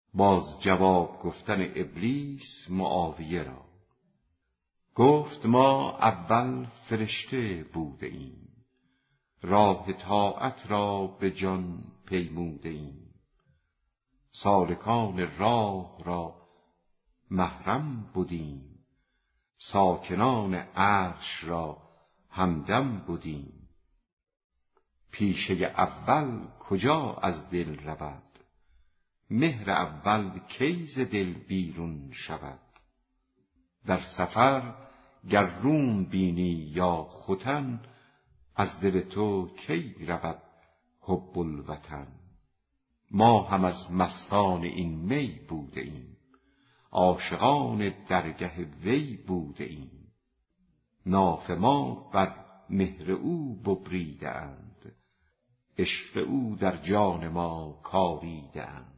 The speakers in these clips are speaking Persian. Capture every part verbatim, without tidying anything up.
باز جواب گفتن ابلیس معاویه را. گفت ما اول فرشته بوده ایم، راه طاعت را به جان پیموده ایم. سالکان راه را محرم بودیم، ساکنان عرش را همدم بودیم. پیشه اول کجا از دل رود، مهر اول کی ز دل بیرون شود. در سفر گر روم بینی یا ختن، از دل تو کی رود حب الوطن. ما هم از مستان این می بوده ایم، عاشقان درگه وی بوده ایم. ناف ما بر مهر او ببریده اند، عشق او در جان ما کاریده اند.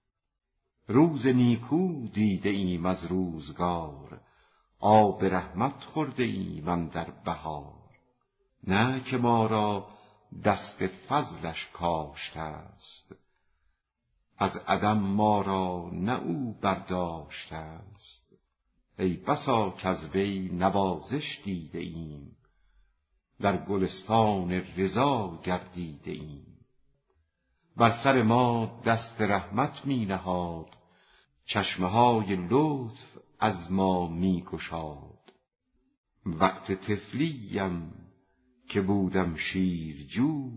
روز نیکو دیده ایم از روزگار، آب رحمت خورده ایم اندر بهار. نه که ما را دست فضلش کاشته است، از عدم ما را نه او برداشته است. ای بسا کز وی نوازش دیده ایم، در گلستان رضا گردیده ایم. بر سر ما دست رحمت می نهاد، چشمه های لطف از ما می گشاد. وقت طفلیم که بودم شیرجو،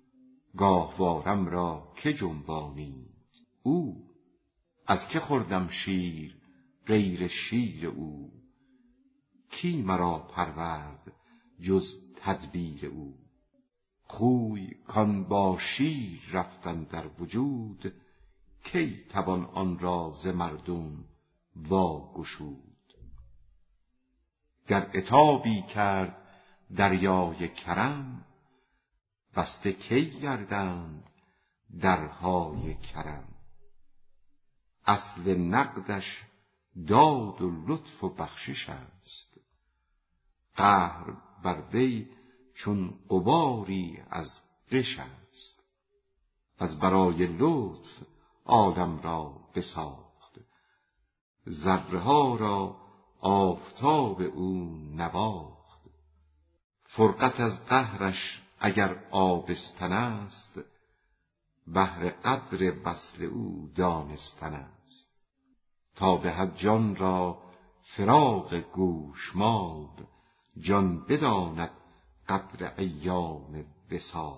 گاهوارم را که جنبانید او. از که خوردم شیر غیر شیر او، کی مرا پرورد جز تدبیر او. خوی کان با شیر رفتن در وجود، کی توان آن را ز مردم وا گشود. گر عتابی کرد دریای کرم، بسته کی گردند درهای کرم. اصل نقدش داد و لطف و بخشش است، قهر بر وی چون غباری از غش است. از برای لطف عالم را بساخت، ذره ها را آفتاب او نواخت. فرقت از قهرش اگر آبستن است، بهر قدر وصل او دانستن است. تا دهد جان را فراق گوشمال، جان بداند قدر ایام وصال.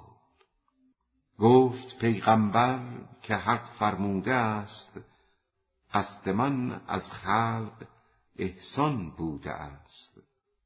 گفت پیغمبر که حق فرموده است، قصد من از خلق احسان بوده است.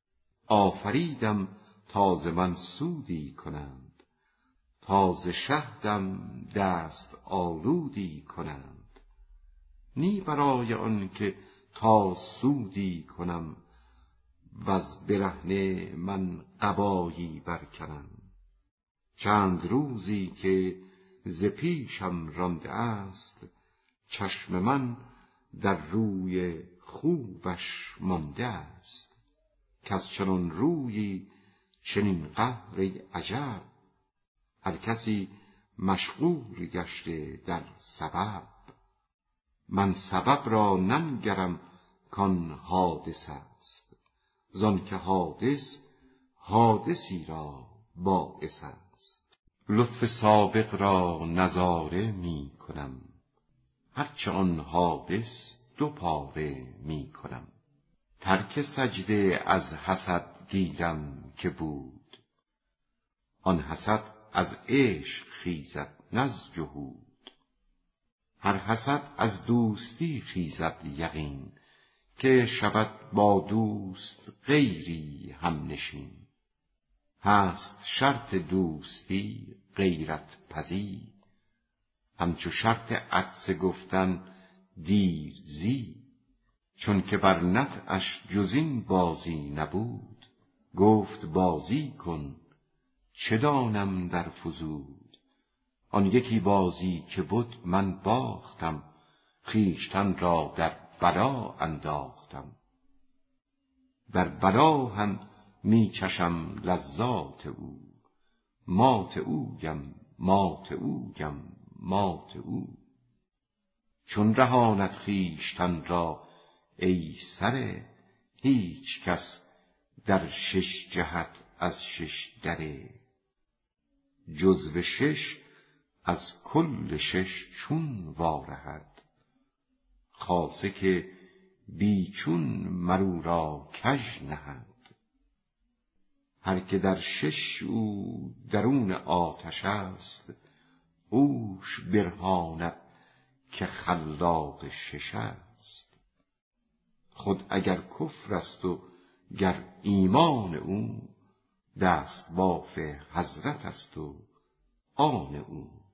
آفریدم تا ز من سودی کنند، تا ز شهدم دست آلودی کنند. نی برای آن که تا سودی کنم، وز برهنه من قبایی برکنم. چند روزی که ز پیشم رانده است، چشم من در روی خوبش مانده است. کز چنان رویی چنین قهر ای عجب، هر کسی مشغول گشته در سبب. من سبب را ننگرم کان حادث است، زان که حادث حادثی را باعث است. لطف سابق را نظاره می کنم، هرچه آن حادث دو پاره می کنم. ترک سجده از حسد گیرم که بود، آن حسد از عشق خیزد نه از جحود. هر حسد از دوستی خیزد یقین، که شود با دوست غیری همنشین. هست شرط دوستی غیرت پزی، همچو شرط عطسه گفتن دیر زی. چون که بر نطعش جز این بازی نبود، گفت بازی کن چه دانم در فزود. آن یکی بازی که بود من باختم، خویشتن را در بلا انداختم. در بلا هم می چشم لذات او، مات اویم مات اویم مات او. چون رهاند خویشتن را ای سره، هیچ کس در شش جهت از شش دره. جزو شش از کل شش چون وارهد، خاصه که بیچون مرو را کژ نهد. هر که در شش او درون آتش است، اوش برهاند که خلاق شش است. خود اگر کفر است و گر ایمان او، دست باف حضرت است و آن او.